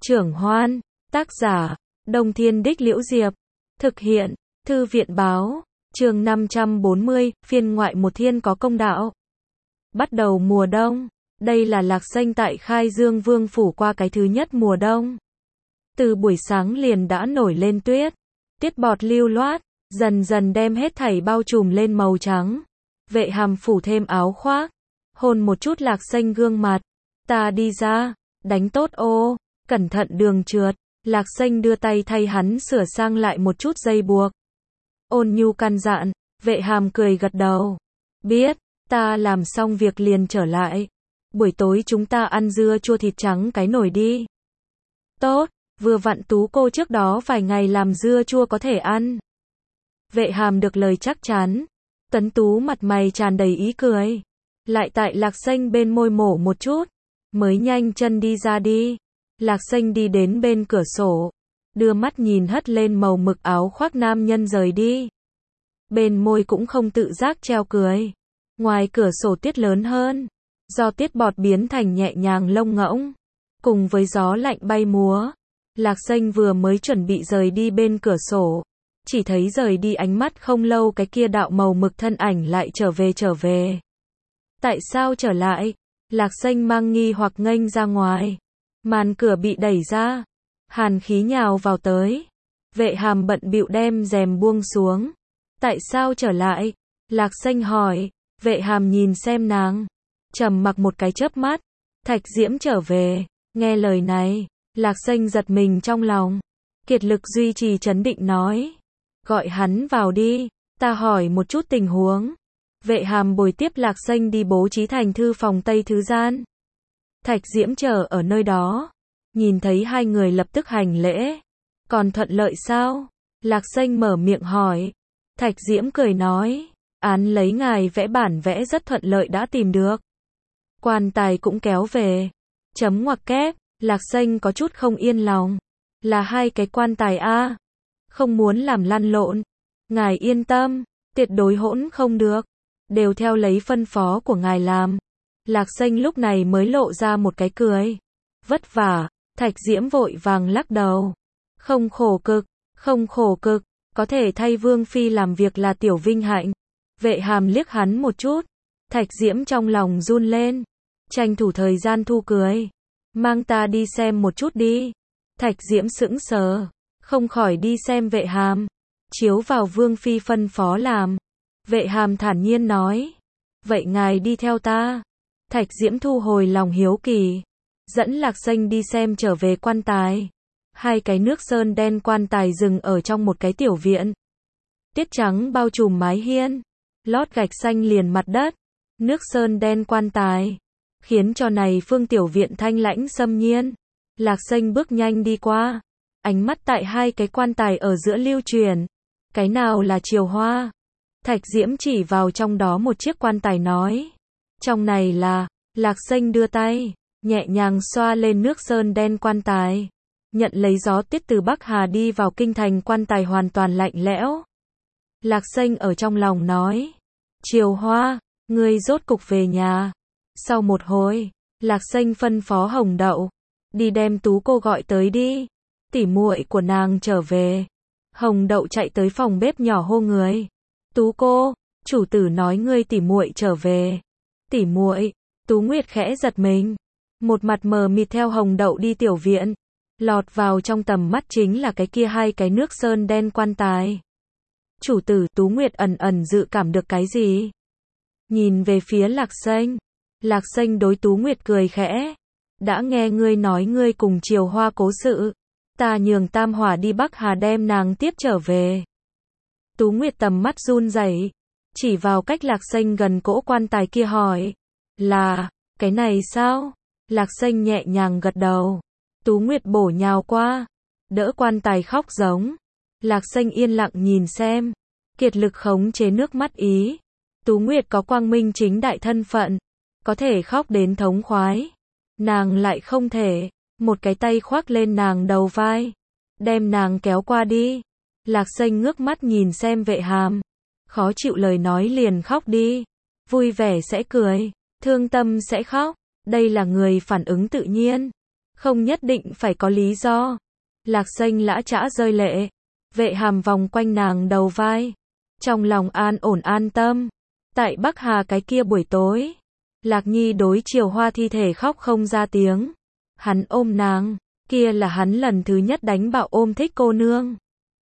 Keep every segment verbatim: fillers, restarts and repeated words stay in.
Trưởng Hoan, tác giả, Đông Thiên Đích Liễu Diệp, thực hiện, Thư viện báo, chương năm trăm bốn mươi, phiên ngoại một thiên có công đạo. Bắt đầu mùa đông, đây là Lạc Xanh tại Khai Dương Vương phủ qua cái thứ nhất mùa đông. Từ buổi sáng liền đã nổi lên tuyết, tiết bọt lưu loát, dần dần đem hết thảy bao trùm lên màu trắng. Vệ Hàm phủ thêm áo khoác, hôn một chút Lạc Xanh gương mặt. Ta đi ra, đánh tốt ô, cẩn thận đường trượt. Lạc Xanh đưa tay thay hắn sửa sang lại một chút dây buộc. Ôn nhu căn dặn, Vệ Hàm cười gật đầu. Biết, ta làm xong việc liền trở lại. Buổi tối chúng ta ăn dưa chua thịt trắng cái nồi đi. Tốt, vừa vặn Tú cô trước đó vài ngày làm dưa chua có thể ăn. Vệ Hàm được lời chắc chắn. Tuấn Tú mặt mày tràn đầy ý cười. Lại tại Lạc Xanh bên môi mổ một chút. Mới nhanh chân đi ra đi. Lạc Xanh đi đến bên cửa sổ. Đưa mắt nhìn hất lên màu mực áo khoác nam nhân rời đi. Bên môi cũng không tự giác treo cười. Ngoài cửa sổ tiết lớn hơn. Do tiết bọt biến thành nhẹ nhàng lông ngỗng. Cùng với gió lạnh bay múa. Lạc Xanh vừa mới chuẩn bị rời đi bên cửa sổ. Chỉ thấy rời đi ánh mắt không lâu cái kia đạo màu mực thân ảnh lại trở về trở về. Tại sao trở lại? Lạc Xanh mang nghi hoặc nghênh ra ngoài. Màn cửa bị đẩy ra. Hàn khí nhào vào tới. Vệ Hàm bận bịu đem rèm buông xuống. Tại sao trở lại? Lạc Xanh hỏi. Vệ Hàm nhìn xem nàng. Trầm mặc một cái chớp mắt. Thạch Diễm trở về. Nghe lời này. Lạc Xanh giật mình trong lòng. Kiệt lực duy trì trấn định nói. Gọi hắn vào đi. Ta hỏi một chút tình huống. Vệ Hàm bồi tiếp Lạc Xanh đi bố trí thành thư phòng Tây Thứ Gian. Thạch Diễm chờ ở nơi đó. Nhìn thấy hai người lập tức hành lễ. Còn thuận lợi sao? Lạc Xanh mở miệng hỏi. Thạch Diễm cười nói. Án lấy ngài vẽ bản vẽ rất thuận lợi đã tìm được. Quan tài cũng kéo về. Chấm ngoặc kép. Lạc Xanh có chút không yên lòng. Là hai cái quan tài a. Không muốn làm lăn lộn. Ngài yên tâm. Tuyệt đối hỗn không được. Đều theo lấy phân phó của ngài làm. Lạc Xanh lúc này mới lộ ra một cái cười. Vất vả. Thạch Diễm vội vàng lắc đầu. Không khổ cực. Không khổ cực. Có thể thay Vương Phi làm việc là tiểu vinh hạnh. Vệ Hàm liếc hắn một chút. Thạch Diễm trong lòng run lên. Tranh thủ thời gian thu cười. Mang ta đi xem một chút đi. Thạch Diễm sững sờ. Không khỏi đi xem Vệ Hàm. Chiếu vào Vương Phi phân phó làm. Vệ Hàm thản nhiên nói. Vậy ngài đi theo ta. Thạch Diễm thu hồi lòng hiếu kỳ. Dẫn Lạc Xanh đi xem trở về quan tài. Hai cái nước sơn đen quan tài dừng ở trong một cái tiểu viện. Tiết trắng bao trùm mái hiên. Lót gạch xanh liền mặt đất. Nước sơn đen quan tài. Khiến cho này phương tiểu viện thanh lãnh xâm nhiên. Lạc Xanh bước nhanh đi qua. Ánh mắt tại hai cái quan tài ở giữa lưu truyền. Cái nào là Triều Hoa? Thạch Diễm chỉ vào trong đó một chiếc quan tài nói. Trong này là. Lạc Xanh đưa tay. Nhẹ nhàng xoa lên nước sơn đen quan tài. Nhận lấy gió tiết từ Bắc Hà đi vào kinh thành quan tài hoàn toàn lạnh lẽo. Lạc Xanh ở trong lòng nói. Triều Hoa, ngươi rốt cục về nhà. Sau một hồi, Lạc Xanh phân phó Hồng Đậu. Đi đem Tú cô gọi tới đi. Tỉ muội của nàng trở về. Hồng Đậu chạy tới phòng bếp nhỏ hô người. Tú cô, chủ tử nói ngươi tỉ muội trở về. Tỉ muội, Tú Nguyệt khẽ giật mình. Một mặt mờ mịt theo Hồng Đậu đi tiểu viện. Lọt vào trong tầm mắt chính là cái kia hai cái nước sơn đen quan tài. Chủ tử, Tú Nguyệt ẩn ẩn dự cảm được cái gì. Nhìn về phía Lạc Xanh. Lạc Xanh đối Tú Nguyệt cười khẽ. Đã nghe ngươi nói ngươi cùng Triều Hoa cố sự. Ta nhường Tam Hỏa đi Bắc Hà đem nàng tiếp trở về. Tú Nguyệt tầm mắt run rẩy, chỉ vào cách Lạc Xanh gần cỗ quan tài kia hỏi. Là, cái này sao? Lạc Xanh nhẹ nhàng gật đầu. Tú Nguyệt bổ nhào qua. Đỡ quan tài khóc giống. Lạc Xanh yên lặng nhìn xem. Kiệt lực khống chế nước mắt ý. Tú Nguyệt có quang minh chính đại thân phận. Có thể khóc đến thống khoái. Nàng lại không thể. Một cái tay khoác lên nàng đầu vai. Đem nàng kéo qua đi. Lạc Xanh ngước mắt nhìn xem Vệ Hàm. Khó chịu lời nói liền khóc đi. Vui vẻ sẽ cười. Thương tâm sẽ khóc. Đây là người phản ứng tự nhiên. Không nhất định phải có lý do. Lạc Xanh lã chã rơi lệ. Vệ Hàm vòng quanh nàng đầu vai. Trong lòng an ổn an tâm. Tại Bắc Hà cái kia buổi tối. Lạc Nhi đối Chiều Hoa thi thể khóc không ra tiếng. Hắn ôm nàng. Kia là hắn lần thứ nhất đánh bạo ôm thích cô nương.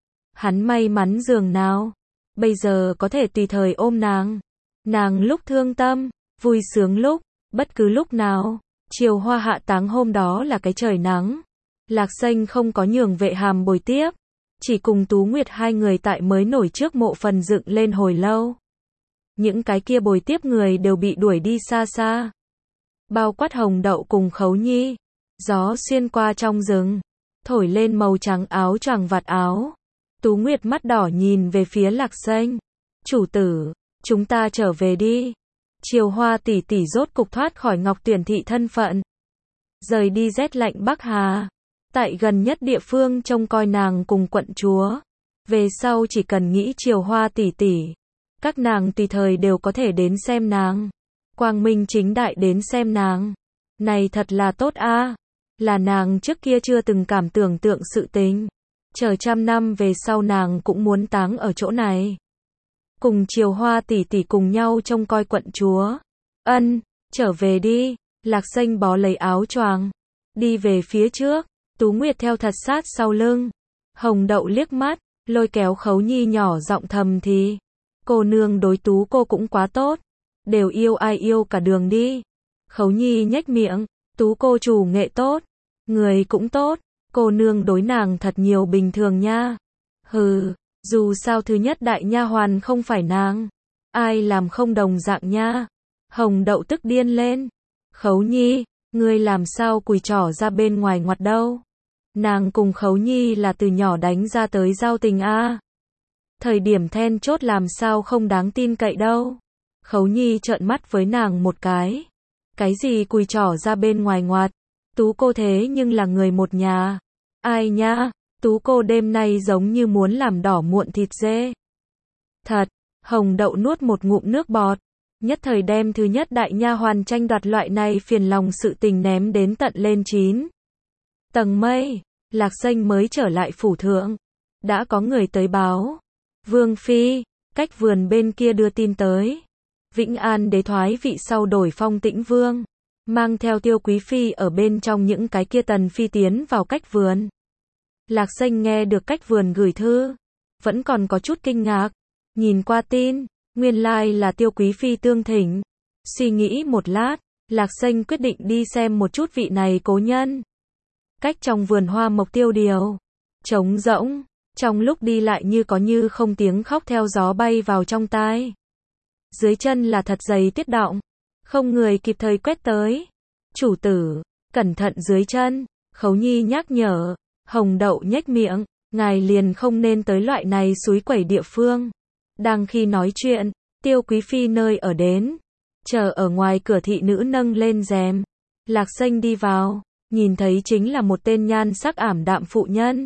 Hắn may mắn dường nào. Bây giờ có thể tùy thời ôm nàng. Nàng lúc thương tâm, vui sướng lúc, bất cứ lúc nào. Chiều Hoa hạ táng hôm đó là cái trời nắng. Lạc Xanh không có nhường Vệ Hàm bồi tiếp. Chỉ cùng Tú Nguyệt hai người tại mới nổi trước mộ phần dựng lên hồi lâu. Những cái kia bồi tiếp người đều bị đuổi đi xa xa. Bao quát Hồng Đậu cùng Khấu Nhi. Gió xuyên qua trong rừng. Thổi lên màu trắng áo choàng vạt áo. Tú Nguyệt mắt đỏ nhìn về phía Lạc Xanh. Chủ tử, chúng ta trở về đi. Chiều Hoa tỷ tỷ rốt cục thoát khỏi Ngọc Tuyển thị thân phận. Rời đi rét lạnh Bắc Hà. Tại gần nhất địa phương trông coi nàng cùng quận chúa. Về sau chỉ cần nghĩ Chiều Hoa tỷ tỷ. Các nàng tùy thời đều có thể đến xem nàng. Quang minh chính đại đến xem nàng. Này thật là tốt a. Là nàng trước kia chưa từng cảm tưởng tượng sự tình. Chờ trăm năm về sau nàng cũng muốn táng ở chỗ này. Cùng Chiều Hoa tỷ tỷ cùng nhau trông coi quận chúa. Ân, trở về đi. Lạc Xanh bó lấy áo choàng. Đi về phía trước. Tú Nguyệt theo thật sát sau lưng. Hồng Đậu liếc mắt. Lôi kéo Khấu Nhi nhỏ giọng thầm thì. Cô nương đối Tú cô cũng quá tốt. Đều yêu ai yêu cả đường đi. Khấu Nhi nhếch miệng. Tú cô chủ nghệ tốt. Người cũng tốt. Cô nương đối nàng thật nhiều bình thường nha. Hừ, dù sao thứ nhất đại nha hoàn không phải nàng. Ai làm không đồng dạng nha. Hồng Đậu tức điên lên. Khấu Nhi, ngươi làm sao cùi trỏ ra bên ngoài ngoặt đâu. Nàng cùng Khấu Nhi là từ nhỏ đánh ra tới giao tình a. Thời điểm then chốt làm sao không đáng tin cậy đâu. Khấu Nhi trợn mắt với nàng một cái. Cái gì cùi trỏ ra bên ngoài ngoặt. Tú cô thế nhưng là người một nhà. Ai nhá, Tú cô đêm nay giống như muốn làm đỏ muộn thịt dê. Thật, Hồng Đậu nuốt một ngụm nước bọt. Nhất thời đem thứ nhất đại nha hoàn tranh đoạt loại này phiền lòng sự tình ném đến tận lên chín tầng mây. Lạc Xanh mới trở lại phủ thượng. Đã có người tới báo. Vương Phi, cách vườn bên kia đưa tin tới. Vĩnh An đế thoái vị sau đổi phong Tĩnh Vương. Mang theo Tiêu Quý Phi ở bên trong những cái kia tần phi tiến vào cách vườn. Lạc Xanh nghe được cách vườn gửi thư. Vẫn còn có chút kinh ngạc. Nhìn qua tin, nguyên lai là Tiêu Quý Phi tương thỉnh. Suy nghĩ một lát, Lạc Xanh quyết định đi xem một chút vị này cố nhân. Cách trong vườn hoa mộc tiêu điều. Trống rỗng. Trong lúc đi lại như có như không tiếng khóc theo gió bay vào trong tai. Dưới chân là thật dày tuyết đọng. Không người kịp thời quét tới. Chủ tử, cẩn thận dưới chân. Khấu Nhi nhắc nhở. Hồng Đậu nhếch miệng. Ngài liền không nên tới loại này suối quẩy địa phương. Đang khi nói chuyện, Tiêu Quý Phi nơi ở đến. Chờ ở ngoài cửa thị nữ nâng lên rèm. Lạc Xanh đi vào. Nhìn thấy chính là một tên nhan sắc ảm đạm phụ nhân.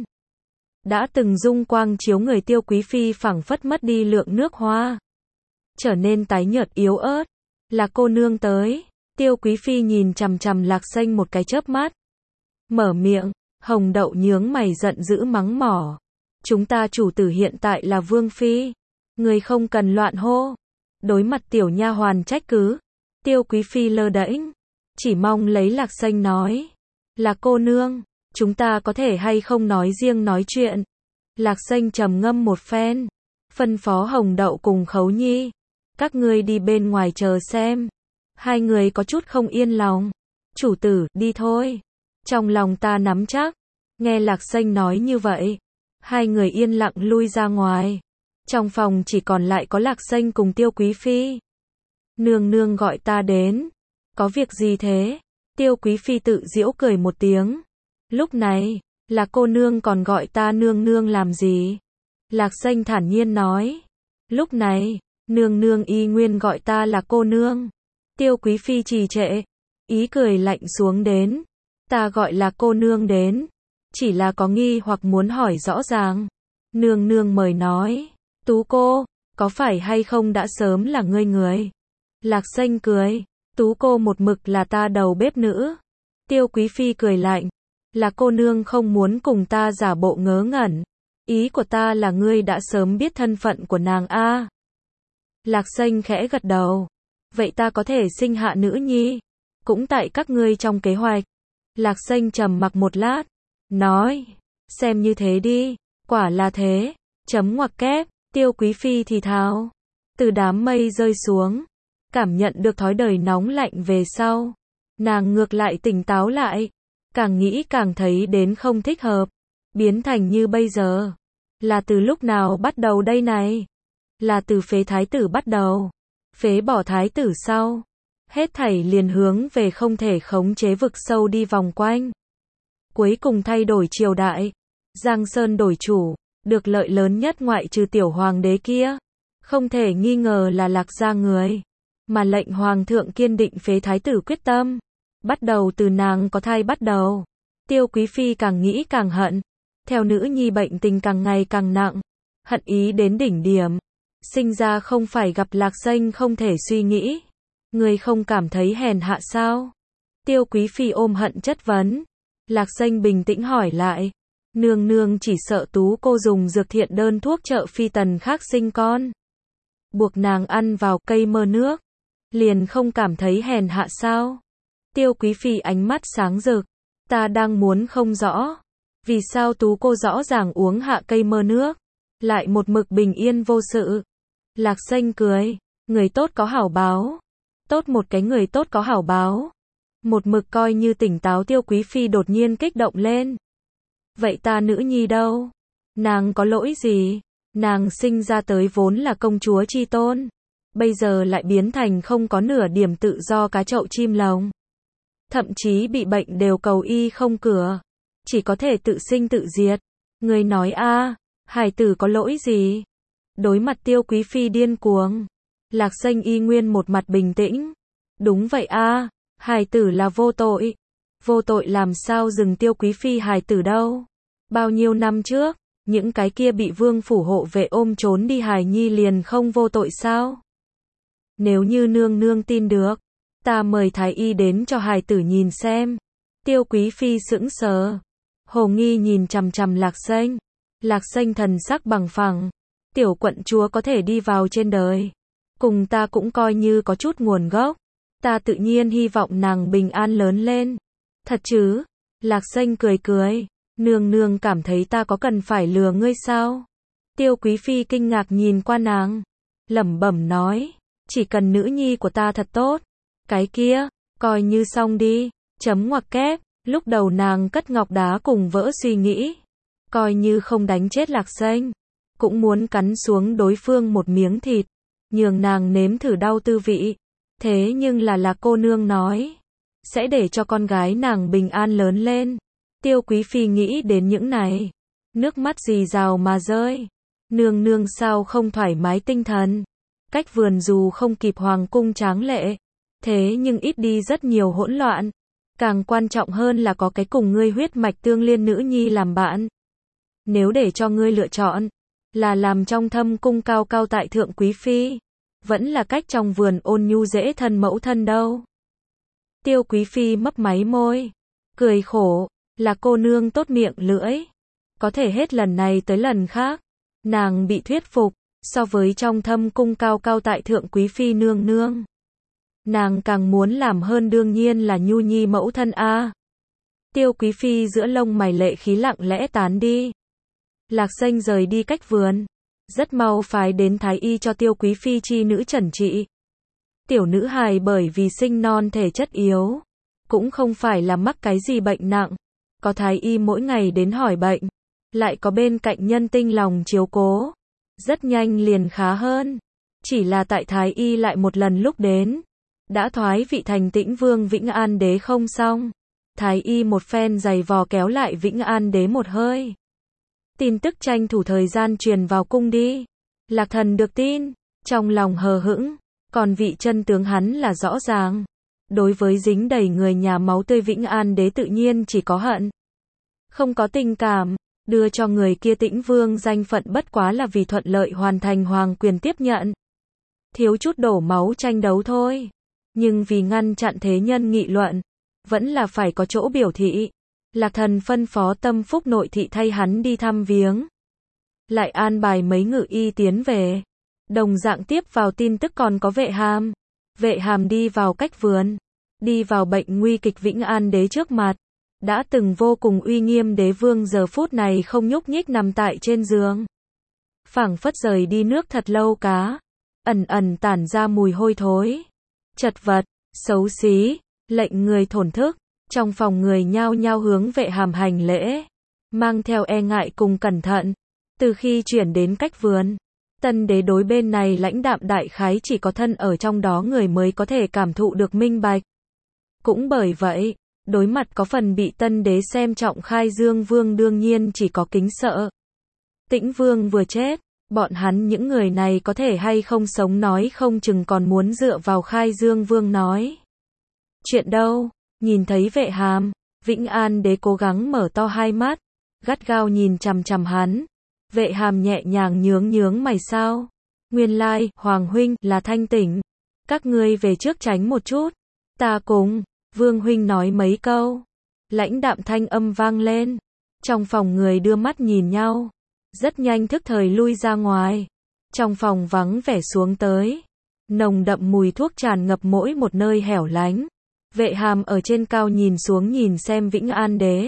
Đã từng dung quang chiếu người Tiêu Quý Phi phảng phất mất đi lượng nước hoa. Trở nên tái nhợt yếu ớt. Là cô nương tới. Tiêu Quý Phi nhìn chằm chằm Lạc Xanh một cái chớp mắt. Mở miệng. Hồng Đậu nhướng mày giận dữ mắng mỏ. Chúng ta chủ tử hiện tại là Vương Phi. Người không cần loạn hô. Đối mặt tiểu nha hoàn trách cứ. Tiêu Quý Phi lơ đễnh. Chỉ mong lấy Lạc Xanh nói. Là cô nương. Chúng ta có thể hay không nói riêng nói chuyện. Lạc Xanh trầm ngâm một phen. Phân phó Hồng Đậu cùng Khấu Nhi. Các ngươi đi bên ngoài chờ xem. Hai người có chút không yên lòng. Chủ tử, đi thôi. Trong lòng ta nắm chắc. Nghe Lạc Xanh nói như vậy. Hai người yên lặng lui ra ngoài. Trong phòng chỉ còn lại có Lạc Xanh cùng Tiêu Quý Phi. Nương nương gọi ta đến. Có việc gì thế? Tiêu Quý Phi tự giễu cười một tiếng. Lúc này, là cô nương còn gọi ta nương nương làm gì? Lạc Xanh thản nhiên nói. Lúc này, nương nương y nguyên gọi ta là cô nương. Tiêu Quý Phi trì trệ. Ý cười lạnh xuống đến. Ta gọi là cô nương đến. Chỉ là có nghi hoặc muốn hỏi rõ ràng. Nương nương mời nói. Tú cô, có phải hay không đã sớm là ngươi người? Lạc Xanh cười. Tú cô một mực là ta đầu bếp nữ. Tiêu Quý Phi cười lạnh. Là cô nương không muốn cùng ta giả bộ ngớ ngẩn. Ý của ta là ngươi đã sớm biết thân phận của nàng a. Lạc Xanh khẽ gật đầu. Vậy ta có thể sinh hạ nữ nhi. Cũng tại các ngươi trong kế hoạch. Lạc Xanh trầm mặc một lát. Nói. Xem như thế đi. Quả là thế. Chấm ngoặc kép. Tiêu Quý Phi thì thào. Từ đám mây rơi xuống. Cảm nhận được thói đời nóng lạnh về sau. Nàng ngược lại tỉnh táo lại. Càng nghĩ càng thấy đến không thích hợp. Biến thành như bây giờ. Là từ lúc nào bắt đầu đây này? Là từ phế thái tử bắt đầu. Phế bỏ thái tử sau. Hết thảy liền hướng về không thể khống chế vực sâu đi vòng quanh. Cuối cùng thay đổi triều đại. Giang Sơn đổi chủ. Được lợi lớn nhất ngoại trừ tiểu hoàng đế kia. Không thể nghi ngờ là Lạc gia người. Mà lệnh hoàng thượng kiên định phế thái tử quyết tâm. Bắt đầu từ nàng có thai bắt đầu. Tiêu Quý Phi càng nghĩ càng hận. Theo nữ nhi bệnh tình càng ngày càng nặng. Hận ý đến đỉnh điểm. Sinh ra không phải gặp Lạc Xanh không thể suy nghĩ. Người không cảm thấy hèn hạ sao? Tiêu Quý Phi ôm hận chất vấn. Lạc Xanh bình tĩnh hỏi lại. Nương nương chỉ sợ tú cô dùng dược thiện đơn thuốc trợ phi tần khác sinh con. Buộc nàng ăn vào cây mơ nước. Liền không cảm thấy hèn hạ sao? Tiêu Quý Phi ánh mắt sáng rực. Ta đang muốn không rõ. Vì sao tú cô rõ ràng uống hạ cây mơ nước. Lại một mực bình yên vô sự. Lạc Xanh cười. Người tốt có hảo báo. Tốt một cái người tốt có hảo báo. Một mực coi như tỉnh táo Tiêu Quý Phi đột nhiên kích động lên. Vậy ta nữ nhi đâu? Nàng có lỗi gì? Nàng sinh ra tới vốn là công chúa chi tôn. Bây giờ lại biến thành không có nửa điểm tự do cá chậu chim lồng. Thậm chí bị bệnh đều cầu y không cửa. Chỉ có thể tự sinh tự diệt. Người nói a, hài tử có lỗi gì? Đối mặt Tiêu Quý Phi điên cuồng. Lạc Xanh y nguyên một mặt bình tĩnh. Đúng vậy a, hài tử là vô tội. Vô tội làm sao dừng Tiêu Quý Phi hài tử đâu? Bao nhiêu năm trước, những cái kia bị vương phủ hộ vệ ôm trốn đi hài nhi liền không vô tội sao? Nếu như nương nương tin được, ta mời thái y đến cho hài tử nhìn xem. Tiêu Quý Phi sững sờ. Hồ nghi nhìn chằm chằm Lạc Xanh. Lạc Xanh thần sắc bằng phẳng. Tiểu quận chúa có thể đi vào trên đời. Cùng ta cũng coi như có chút nguồn gốc. Ta tự nhiên hy vọng nàng bình an lớn lên. Thật chứ? Lạc Xanh cười cười. Nương nương cảm thấy ta có cần phải lừa ngươi sao? Tiêu Quý Phi kinh ngạc nhìn qua nàng. Lẩm bẩm nói. Chỉ cần nữ nhi của ta thật tốt. Cái kia, coi như xong đi. Chấm ngoặc kép. Lúc đầu nàng cất ngọc đá cùng vỡ suy nghĩ. Coi như không đánh chết Lạc Xanh. Cũng muốn cắn xuống đối phương một miếng thịt. Nhường nàng nếm thử đau tư vị. Thế nhưng là Lạc cô nương nói. Sẽ để cho con gái nàng bình an lớn lên. Tiêu Quý Phi nghĩ đến những này. Nước mắt rì rào mà rơi. Nương nương sao không thoải mái tinh thần. Cách vườn dù không kịp hoàng cung tráng lệ. Thế nhưng ít đi rất nhiều hỗn loạn. Càng quan trọng hơn là có cái cùng ngươi huyết mạch tương liên nữ nhi làm bạn. Nếu để cho ngươi lựa chọn. Là làm trong thâm cung cao cao tại thượng quý phi. Vẫn là cách trong vườn ôn nhu dễ thân mẫu thân đâu. Tiêu Quý Phi mấp máy môi. Cười khổ. Là cô nương tốt miệng lưỡi. Có thể hết lần này tới lần khác. Nàng bị thuyết phục. So với trong thâm cung cao cao tại thượng quý phi nương nương. Nàng càng muốn làm hơn đương nhiên là nhu nhi mẫu thân a. Tiêu Quý Phi giữa lông mày lệ khí lặng lẽ tán đi. Lạc Xanh rời đi cách vườn. Rất mau phái đến thái y cho Tiêu Quý Phi chi nữ chẩn trị. Tiểu nữ hài bởi vì sinh non thể chất yếu. Cũng không phải là mắc cái gì bệnh nặng. Có thái y mỗi ngày đến hỏi bệnh. Lại có bên cạnh nhân tinh lòng chiếu cố. Rất nhanh liền khá hơn. Chỉ là tại thái y lại một lần lúc đến. Đã thoái vị thành Tĩnh Vương Vĩnh An Đế không xong. Thái y một phen giày vò kéo lại Vĩnh An Đế một hơi. Tin tức tranh thủ thời gian truyền vào cung đi. Lạc Thần được tin. Trong lòng hờ hững. Còn vị chân tướng hắn là rõ ràng. Đối với dính đầy người nhà máu tươi Vĩnh An Đế tự nhiên chỉ có hận. Không có tình cảm. Đưa cho người kia Tĩnh Vương danh phận bất quá là vì thuận lợi hoàn thành hoàng quyền tiếp nhận. Thiếu chút đổ máu tranh đấu thôi. Nhưng vì ngăn chặn thế nhân nghị luận. Vẫn là phải có chỗ biểu thị. Lạc Thần phân phó Tâm Phúc nội thị thay hắn đi thăm viếng. Lại an bài mấy ngự y tiến về. Đồng dạng tiếp vào tin tức còn có Vệ Hàm. Vệ Hàm đi vào cách vườn. Đi vào bệnh nguy kịch Vĩnh An Đế trước mặt. Đã từng vô cùng uy nghiêm đế vương giờ phút này không nhúc nhích nằm tại trên giường. Phảng phất rời đi nước thật lâu cá. Ẩn ẩn tản ra mùi hôi thối. Chật vật, xấu xí, lệnh người thổn thức. Trong phòng người nhao nhao hướng Vệ Hàm hành lễ. Mang theo e ngại cùng cẩn thận. Từ khi chuyển đến cách vườn. Tân đế đối bên này lãnh đạm đại khái chỉ có thân ở trong đó người mới có thể cảm thụ được minh bạch. Cũng bởi vậy, đối mặt có phần bị tân đế xem trọng Khai Dương Vương đương nhiên chỉ có kính sợ. Tĩnh Vương vừa chết, bọn hắn những người này có thể hay không sống nói không chừng còn muốn dựa vào Khai Dương Vương nói. Chuyện đâu, nhìn thấy Vệ Hàm, Vĩnh An Đế cố gắng mở to hai mắt, gắt gao nhìn chằm chằm hắn. Vệ Hàm nhẹ nhàng nhướng nhướng mày sao? Nguyên lai, Hoàng huynh là thanh tỉnh. Các ngươi về trước tránh một chút. Ta cùng, Vương huynh nói mấy câu. Lãnh đạm thanh âm vang lên. Trong phòng người đưa mắt nhìn nhau. Rất nhanh thức thời lui ra ngoài. Trong phòng vắng vẻ xuống tới. Nồng đậm mùi thuốc tràn ngập mỗi một nơi hẻo lánh. Vệ Hàm ở trên cao nhìn xuống nhìn xem Vĩnh An Đế.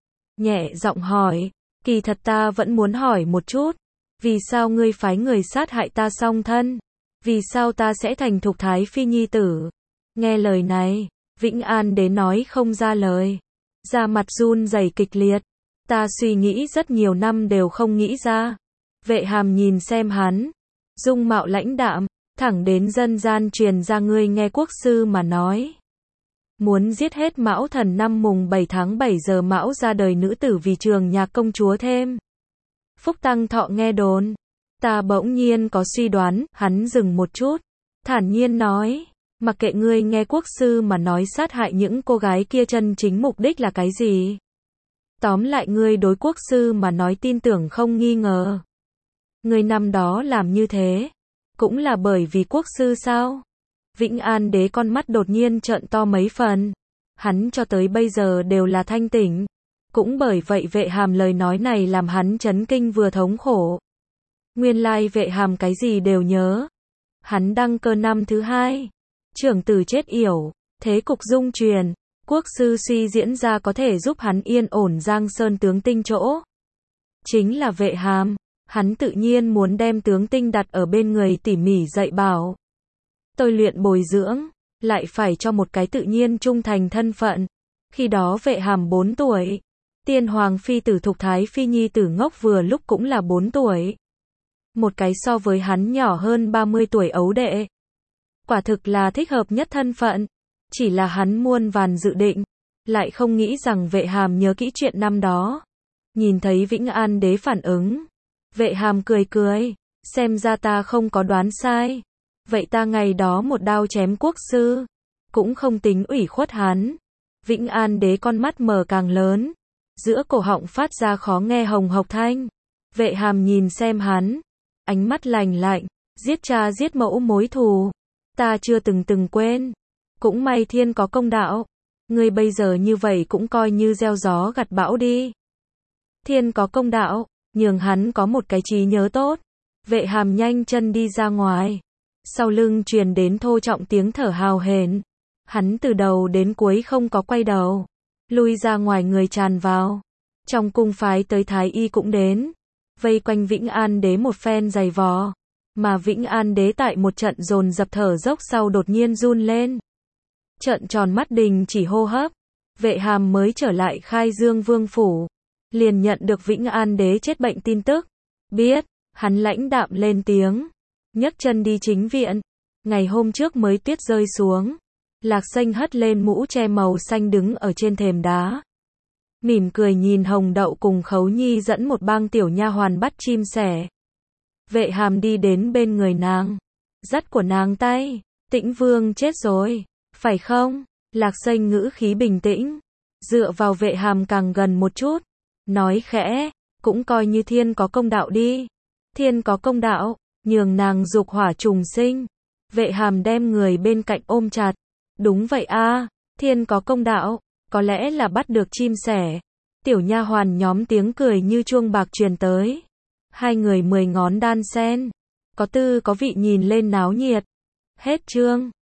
Nhẹ giọng hỏi. Kỳ thật ta vẫn muốn hỏi một chút. Vì sao ngươi phái người sát hại ta song thân? Vì sao ta sẽ thành Thục Thái Phi nhi tử? Nghe lời này, Vĩnh An Đế nói không ra lời. Da mặt run rẩy kịch liệt. Ta suy nghĩ rất nhiều năm đều không nghĩ ra. Vệ Hàm nhìn xem hắn. Dung mạo lãnh đạm, thẳng đến dân gian truyền ra ngươi nghe quốc sư mà nói. Muốn giết hết Mão Thần năm mùng bảy tháng bảy giờ Mão ra đời nữ tử vì Trường Nhạc công chúa thêm. Phúc Tăng Thọ nghe đồn. Ta bỗng nhiên có suy đoán, hắn dừng một chút. Thản nhiên nói, mặc kệ ngươi nghe quốc sư mà nói sát hại những cô gái kia chân chính mục đích là cái gì. Tóm lại ngươi đối quốc sư mà nói tin tưởng không nghi ngờ. Ngươi năm đó làm như thế, cũng là bởi vì quốc sư sao? Vĩnh An Đế con mắt đột nhiên trợn to mấy phần. Hắn cho tới bây giờ đều là thanh tỉnh. Cũng bởi vậy Vệ Hàm lời nói này làm hắn chấn kinh vừa thống khổ. Nguyên lai Vệ Hàm cái gì đều nhớ. Hắn đăng cơ năm thứ hai. Trưởng tử chết yểu, thế cục dung truyền. Quốc sư suy diễn ra có thể giúp hắn yên ổn Giang Sơn tướng tinh chỗ. Chính là Vệ Hàm. Hắn tự nhiên muốn đem tướng tinh đặt ở bên người tỉ mỉ dạy bảo. Tôi luyện bồi dưỡng, lại phải cho một cái tự nhiên trung thành thân phận. Khi đó Vệ Hàm bốn tuổi. Tiên Hoàng Phi tử Thục Thái Phi nhi tử ngốc vừa lúc cũng là bốn tuổi. Một cái so với hắn nhỏ hơn ba mươi tuổi ấu đệ. Quả thực là thích hợp nhất thân phận. Chỉ là hắn muôn vàn dự định. Lại không nghĩ rằng Vệ Hàm nhớ kỹ chuyện năm đó. Nhìn thấy Vĩnh An Đế phản ứng. Vệ Hàm cười cười. Xem ra ta không có đoán sai. Vậy ta ngày đó một đao chém quốc sư. Cũng không tính ủy khuất hắn. Vĩnh An Đế con mắt mở càng lớn. Giữa cổ họng phát ra khó nghe hồng hộc thanh. Vệ Hàm nhìn xem hắn. Ánh mắt lạnh lạnh. Giết cha giết mẫu mối thù. Ta chưa từng từng quên. Cũng may thiên có công đạo. Ngươi bây giờ như vậy cũng coi như gieo gió gặt bão đi. Thiên có công đạo. Nhường hắn có một cái trí nhớ tốt. Vệ Hàm nhanh chân đi ra ngoài. Sau lưng truyền đến thô trọng tiếng thở hào hển. Hắn từ đầu đến cuối không có quay đầu. Lui ra ngoài người tràn vào. Trong cung phái tới Thái Y cũng đến. Vây quanh Vĩnh An Đế một phen giày vò. Mà Vĩnh An Đế tại một trận dồn dập thở dốc sau đột nhiên run lên. Trợn tròn mắt đình chỉ hô hấp. Vệ Hàm mới trở lại Khai Dương Vương phủ. Liền nhận được Vĩnh An Đế chết bệnh tin tức. Biết, hắn lãnh đạm lên tiếng. Nhấc chân đi chính viện. Ngày hôm trước mới tuyết rơi xuống. Lạc Xanh hất lên mũ che màu xanh đứng ở trên thềm đá. Mỉm cười nhìn Hồng Đậu cùng Khấu Nhi dẫn một bang tiểu nha hoàn bắt chim sẻ. Vệ Hàm đi đến bên người nàng. Dắt của nàng tay. Tĩnh Vương chết rồi. Phải không? Lạc Xanh ngữ khí bình tĩnh. Dựa vào Vệ Hàm càng gần một chút. Nói khẽ. Cũng coi như thiên có công đạo đi. Thiên có công đạo. Nhường nàng dục hỏa trùng sinh. Vệ Hàm đem người bên cạnh ôm chặt. Đúng vậy a, thiên có công đạo. Có lẽ là bắt được chim sẻ. Tiểu nha hoàn nhóm tiếng cười như chuông bạc truyền tới. Hai người mười ngón đan sen. Có tư có vị nhìn lên náo nhiệt. Hết chương.